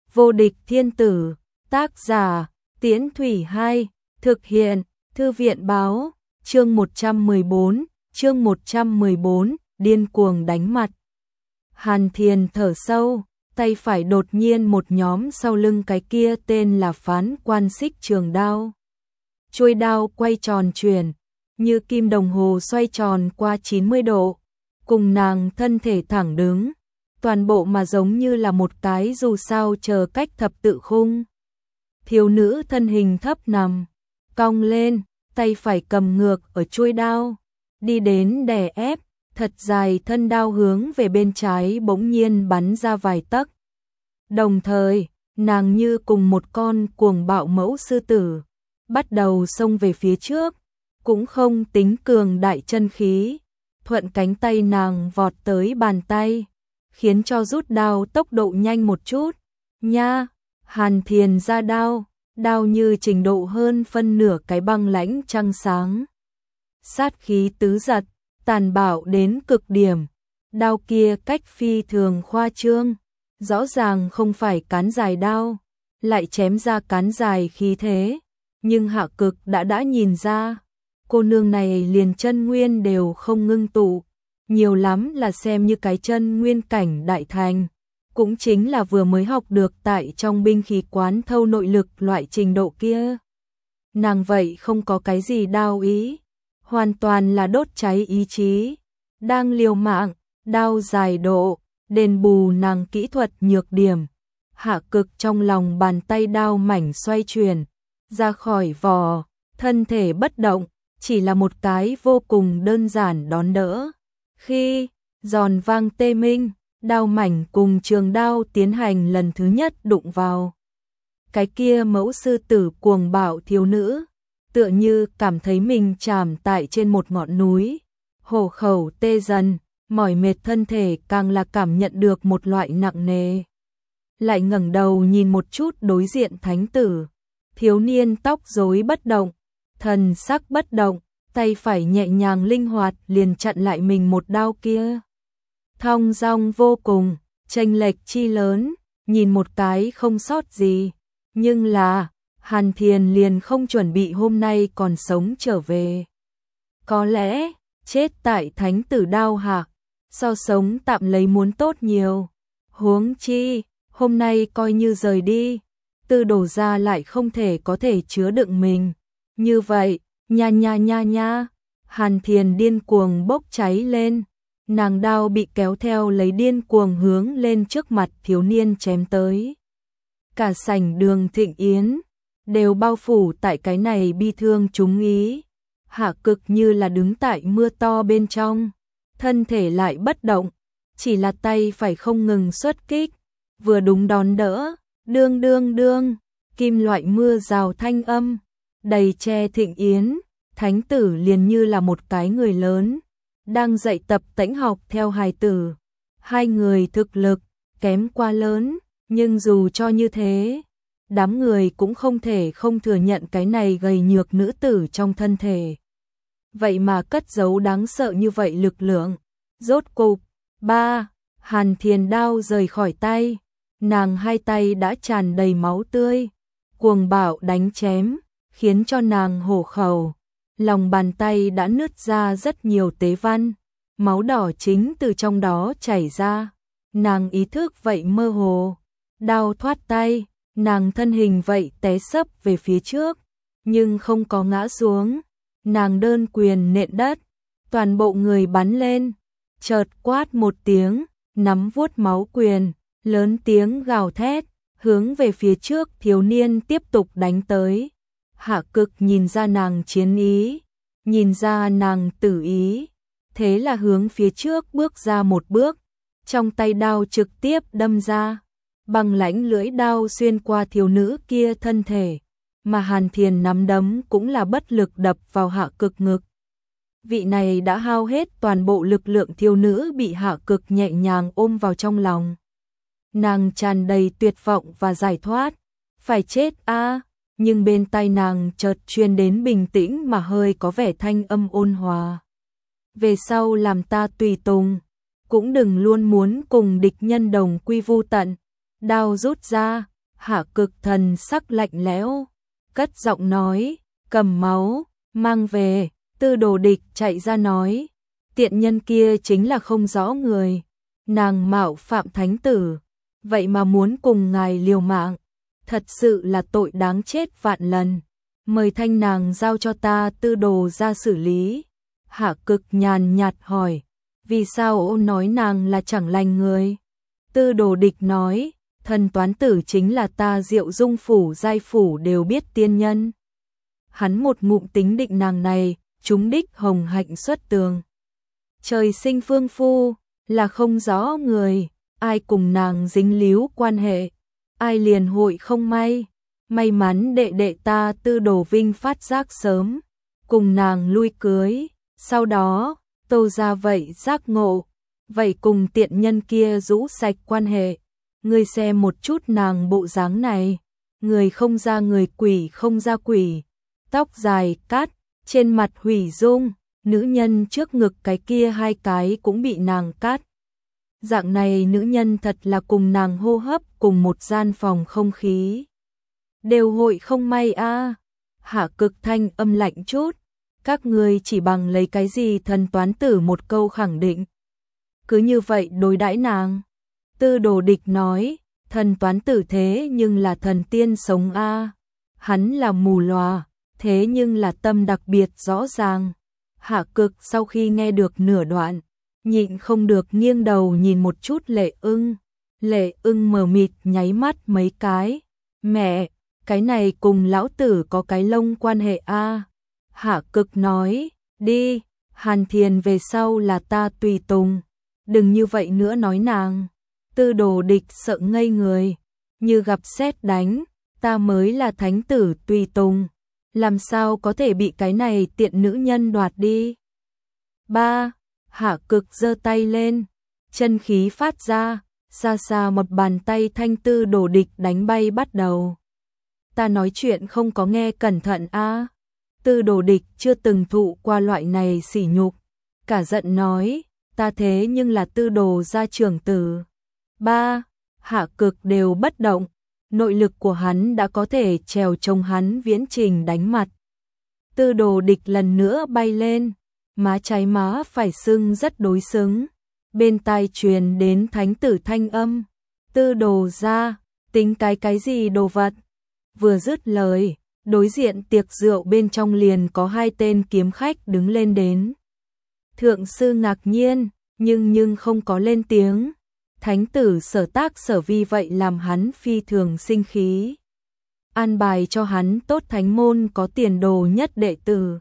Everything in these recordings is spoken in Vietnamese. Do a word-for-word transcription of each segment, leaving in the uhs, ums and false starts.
Vô địch thiên tử, tác giả, Tiễn Thủy hai, thực hiện, Thư viện báo, chương một trăm mười bốn, chương một trăm mười bốn, điên cuồng đánh mặt. Hàn Thiền thở sâu, tay phải đột nhiên một nhóm sau lưng cái kia tên là Phán Quan Xích Trường Đao. Chuôi đao quay tròn chuyển, như kim đồng hồ xoay tròn qua chín mươi độ, cùng nàng thân thể thẳng đứng, toàn bộ mà giống như là một cái dù sao chờ cách thập tự khung. Thiếu nữ thân hình thấp nằm, cong lên, tay phải cầm ngược ở chuôi đao, đi đến đè ép, thật dài thân đao hướng về bên trái bỗng nhiên bắn ra vài tấc. Đồng thời, nàng như cùng một con cuồng bạo mẫu sư tử, bắt đầu xông về phía trước, cũng không tính cường đại chân khí, thuận cánh tay nàng vọt tới bàn tay, khiến cho rút đao tốc độ nhanh một chút. Nha, Hàn Thiền ra đao, đao như trình độ hơn phân nửa cái băng lãnh trăng sáng. Sát khí tứ giật, tàn bạo đến cực điểm, đao kia cách phi thường khoa trương, rõ ràng không phải cán dài đao, lại chém ra cán dài khí thế, nhưng Hạ Cực đã đã nhìn ra, cô nương này liền chân nguyên đều không ngưng tụ, nhiều lắm là xem như cái chân nguyên cảnh đại thành, cũng chính là vừa mới học được tại trong binh khí quán thâu nội lực loại trình độ kia. Nàng vậy không có cái gì đao ý, hoàn toàn là đốt cháy ý chí, đang liều mạng, đao dài độ, đền bù nàng kỹ thuật nhược điểm. Hạ Cực trong lòng bàn tay đao mảnh xoay chuyển, ra khỏi vỏ, thân thể bất động, chỉ là một cái vô cùng đơn giản đón đỡ. Khi giòn vang tê minh, đao mảnh cùng trường đao tiến hành lần thứ nhất đụng vào. Cái kia mẫu sư tử cuồng bạo thiếu nữ, tựa như cảm thấy mình chạm tại trên một ngọn núi, hổ khẩu tê dần, mỏi mệt thân thể càng là cảm nhận được một loại nặng nề. Lại ngẩng đầu nhìn một chút đối diện thánh tử, thiếu niên tóc rối bất động, thần sắc bất động, tay phải nhẹ nhàng linh hoạt liền chặn lại mình một đao kia. Thong dong vô cùng, chênh lệch chi lớn, nhìn một cái không sót gì, nhưng là Hàn Thiền liền không chuẩn bị hôm nay còn sống trở về. Có lẽ chết tại thánh tử đao hạ, so sống tạm lấy muốn tốt nhiều. Huống chi, hôm nay coi như rời đi, Tư Đồ gia lại không thể có thể chứa đựng mình. Như vậy, nha nha nha nha, Hàn Thiền điên cuồng bốc cháy lên, nàng đao bị kéo theo lấy điên cuồng hướng lên trước mặt thiếu niên chém tới. Cả sảnh đường thịnh yến đều bao phủ tại cái này bi thương chúng ý. Hạ Cực như là đứng tại mưa to bên trong, thân thể lại bất động, chỉ là tay phải không ngừng xuất kích, vừa đúng đón đỡ, đương đương đương, kim loại mưa rào thanh âm, đầy che thịnh yến. Thánh tử liền như là một cái người lớn, đang dạy tập tễnh học theo hài tử. Hai người thực lực kém quá lớn, nhưng dù cho như thế, đám người cũng không thể không thừa nhận cái này gầy nhược nữ tử trong thân thể. Vậy mà cất giấu đáng sợ như vậy lực lượng. Rốt cục, ba, Hàn Thiền đao rời khỏi tay, nàng hai tay đã tràn đầy máu tươi, cuồng bạo đánh chém, khiến cho nàng hổ khẩu, lòng bàn tay đã nứt ra rất nhiều tế văn, máu đỏ chính từ trong đó chảy ra. Nàng ý thức vậy mơ hồ, đao thoát tay, nàng thân hình vậy té sấp về phía trước, nhưng không có ngã xuống. Nàng đơn quyền nện đất, toàn bộ người bắn lên, chợt quát một tiếng, nắm vuốt máu quyền, lớn tiếng gào thét, hướng về phía trước thiếu niên tiếp tục đánh tới. Hạ Cực nhìn ra nàng chiến ý, nhìn ra nàng tử ý, thế là hướng phía trước bước ra một bước, trong tay đao trực tiếp đâm ra, băng lãnh lưỡi đao xuyên qua thiếu nữ kia thân thể, mà Hàn Thiền nắm đấm cũng là bất lực đập vào Hạ Cực ngực. Vị này đã hao hết toàn bộ lực lượng thiếu nữ bị Hạ Cực nhẹ nhàng ôm vào trong lòng. Nàng tràn đầy tuyệt vọng và giải thoát, phải chết a, nhưng bên tai nàng chợt truyền đến bình tĩnh mà hơi có vẻ thanh âm ôn hòa. Về sau làm ta tùy tùng, cũng đừng luôn muốn cùng địch nhân đồng quy vu tận. Đao rút ra, Hạ Cực thần sắc lạnh lẽo, cất giọng nói, cầm máu, mang về. Tư Đồ Địch chạy ra nói, tiện nhân kia chính là không rõ người, nàng mạo phạm thánh tử, vậy mà muốn cùng ngài liều mạng, thật sự là tội đáng chết vạn lần. Mời thanh nàng giao cho ta Tư Đồ ra xử lý. Hạ Cực nhàn nhạt hỏi, vì sao ô nói nàng là chẳng lành người? Tư Đồ Địch nói, thần toán tử chính là ta Diệu Dung phủ giai phủ đều biết tiên nhân. Hắn một ngụm tính định nàng này, trúng đích hồng hạnh xuất tường. Trời sinh phương phu, là không rõ người, ai cùng nàng dính líu quan hệ, ai liền hội không may. May mắn đệ đệ ta Tư Đồ Vinh phát giác sớm, cùng nàng lui cưới, sau đó, Tô ra vậy giác ngộ, vậy cùng tiện nhân kia rũ sạch quan hệ. Ngươi xem một chút nàng bộ dáng này, người không ra người quỷ không ra quỷ, tóc dài cát, trên mặt hủy dung, nữ nhân trước ngực cái kia hai cái cũng bị nàng cát. Dạng này nữ nhân thật là cùng nàng hô hấp cùng một gian phòng không khí. Đều hội không may a. À. Hạ Cực thanh âm lạnh chút, các ngươi chỉ bằng lấy cái gì thần toán tử một câu khẳng định. Cứ như vậy đối đãi nàng. Tư Đồ Địch nói, thần toán tử thế nhưng là thần tiên sống a. À. Hắn là mù lòa, thế nhưng là tâm đặc biệt rõ ràng. Hạ Cực sau khi nghe được nửa đoạn, nhịn không được nghiêng đầu nhìn một chút Lệ Ưng. Lệ Ưng mờ mịt nháy mắt mấy cái. Mẹ, cái này cùng lão tử có cái lông quan hệ a. À. Hạ Cực nói, đi, Hàn Thiền về sau là ta tùy tùng. Đừng như vậy nữa nói nàng. Tư Đồ Địch sợ ngây người, như gặp sét đánh, ta mới là thánh tử tùy tùng, làm sao có thể bị cái này tiện nữ nhân đoạt đi. Ba, Hạ Cực giơ tay lên, chân khí phát ra, xa xa một bàn tay thanh Tư Đồ Địch đánh bay bắt đầu. Ta nói chuyện không có nghe cẩn thận a. À. Tư Đồ Địch chưa từng thụ qua loại này sỉ nhục, cả giận nói, ta thế nhưng là Tư Đồ gia trưởng tử. Ba, Hạ Cực đều bất động, nội lực của hắn đã có thể trèo trông hắn viễn trình đánh mặt. Tư Đồ Địch lần nữa bay lên, má trái má phải sưng rất đối xứng, bên tai truyền đến thánh tử thanh âm, Tư Đồ gia, tính cái cái gì đồ vật. Vừa dứt lời, đối diện tiệc rượu bên trong liền có hai tên kiếm khách đứng lên đến. Thượng sư ngạc nhiên, nhưng nhưng không có lên tiếng. Thánh tử Sở Tác Sở Vi vậy làm hắn phi thường sinh khí. An bài cho hắn tốt thánh môn có tiền đồ nhất đệ tử.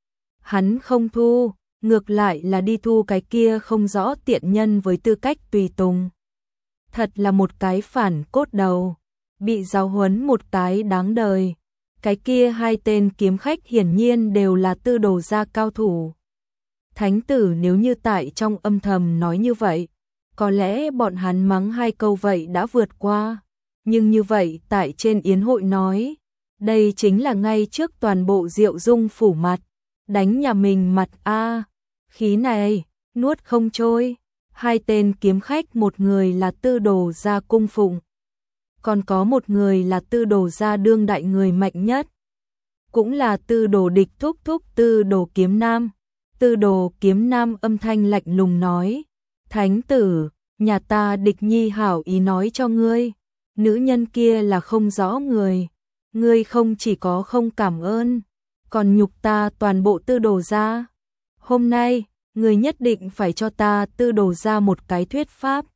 Hắn không thu, ngược lại là đi thu cái kia không rõ tiện nhân với tư cách tùy tùng. Thật là một cái phản cốt đầu, bị giáo huấn một cái đáng đời. Cái kia hai tên kiếm khách hiển nhiên đều là Tư Đồ gia cao thủ. Thánh tử nếu như tại trong âm thầm nói như vậy, có lẽ bọn hắn mắng hai câu vậy đã vượt qua. Nhưng như vậy tại trên yến hội nói, đây chính là ngay trước toàn bộ Diệu Dung phủ mặt, đánh nhà mình mặt a. À, khí này, nuốt không trôi. Hai tên kiếm khách, một người là Tư Đồ gia cung phụng, còn có một người là Tư Đồ gia đương đại người mạnh nhất, cũng là Tư Đồ Địch thúc thúc Tư Đồ Kiếm Nam. Tư Đồ Kiếm Nam âm thanh lạnh lùng nói, thánh tử, nhà ta Địch nhi hảo ý nói cho ngươi, nữ nhân kia là không rõ người, ngươi không chỉ có không cảm ơn, còn nhục ta toàn bộ Tư Đồ gia. Hôm nay, ngươi nhất định phải cho ta Tư Đồ gia một cái thuyết pháp.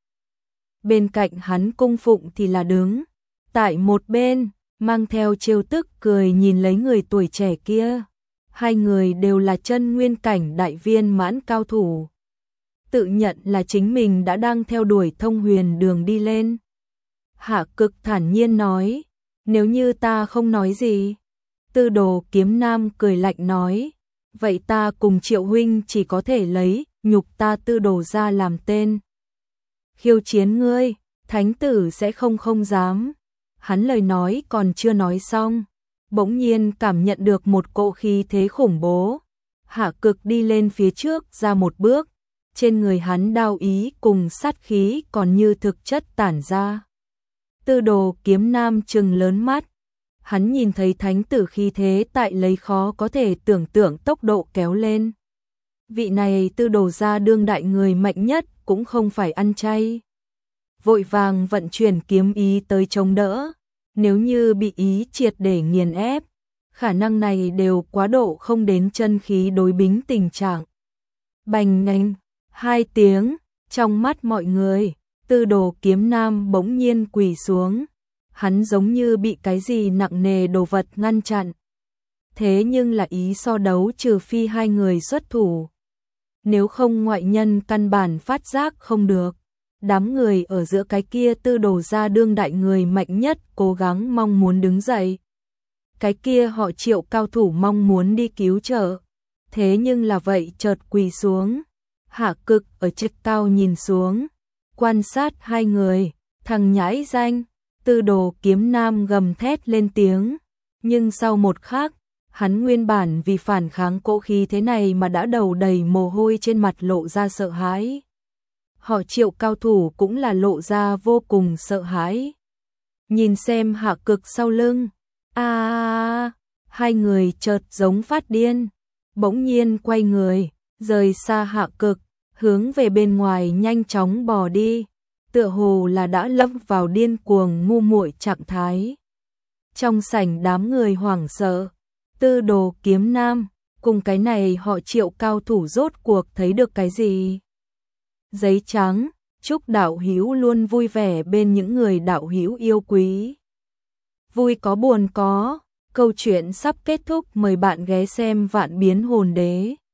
Bên cạnh hắn cung phụng thì là đứng tại một bên, mang theo trêu tức cười nhìn lấy người tuổi trẻ kia. Hai người đều là chân nguyên cảnh đại viên mãn cao thủ, tự nhận là chính mình đã đang theo đuổi thông huyền đường đi lên. Hạ Cực thản nhiên nói, nếu như ta không nói gì. Tư Đồ Kiếm Nam cười lạnh nói, vậy ta cùng Triệu huynh chỉ có thể lấy nhục ta Tư Đồ gia làm tên. Khiêu chiến ngươi, thánh tử sẽ không không dám. Hắn lời nói còn chưa nói xong, bỗng nhiên cảm nhận được một cỗ khí thế khủng bố. Hạ Cực đi lên phía trước ra một bước, trên người hắn đao ý cùng sát khí còn như thực chất tản ra. Tư Đồ Kiếm Nam trừng lớn mắt. Hắn nhìn thấy thánh tử khí thế tại lấy khó có thể tưởng tượng tốc độ kéo lên. Vị này Tư Đồ gia đương đại người mạnh nhất cũng không phải ăn chay. Vội vàng vận chuyển kiếm ý tới chống đỡ. Nếu như bị ý triệt để nghiền ép, khả năng này đều quá độ không đến chân khí đối bính tình trạng. Bành nhanh, hai tiếng, trong mắt mọi người, Tư Đồ Kiếm Nam bỗng nhiên quỳ xuống. Hắn giống như bị cái gì nặng nề đồ vật ngăn chặn. Thế nhưng là ý so đấu trừ phi hai người xuất thủ. Nếu không ngoại nhân căn bản phát giác không được. Đám người ở giữa cái kia Tư Đồ gia đương đại người mạnh nhất cố gắng mong muốn đứng dậy. Cái kia họ Triệu cao thủ mong muốn đi cứu trợ. Thế nhưng là vậy chợt quỳ xuống. Hạ Cực ở trên cao nhìn xuống. Quan sát hai người. Thằng nhãi danh. Tư Đồ Kiếm Nam gầm thét lên tiếng. Nhưng sau một khắc, hắn nguyên bản vì phản kháng cỗ khí thế này mà đã đầu đầy mồ hôi trên mặt lộ ra sợ hãi. Họ Triệu cao thủ cũng là lộ ra vô cùng sợ hãi. Nhìn xem Hạ Cực sau lưng. A à, hai người chợt giống phát điên. Bỗng nhiên quay người, rời xa Hạ Cực, hướng về bên ngoài nhanh chóng bò đi. Tựa hồ là đã lâm vào điên cuồng ngu muội trạng thái. Trong sảnh đám người hoảng sợ, Tư Đồ Kiếm Nam, cùng cái này họ Triệu cao thủ rốt cuộc thấy được cái gì? Giấy trắng, chúc đạo hữu luôn vui vẻ bên những người đạo hữu yêu quý. Vui có buồn có, câu chuyện sắp kết thúc, mời bạn ghé xem Vạn Biến Hồn Đế.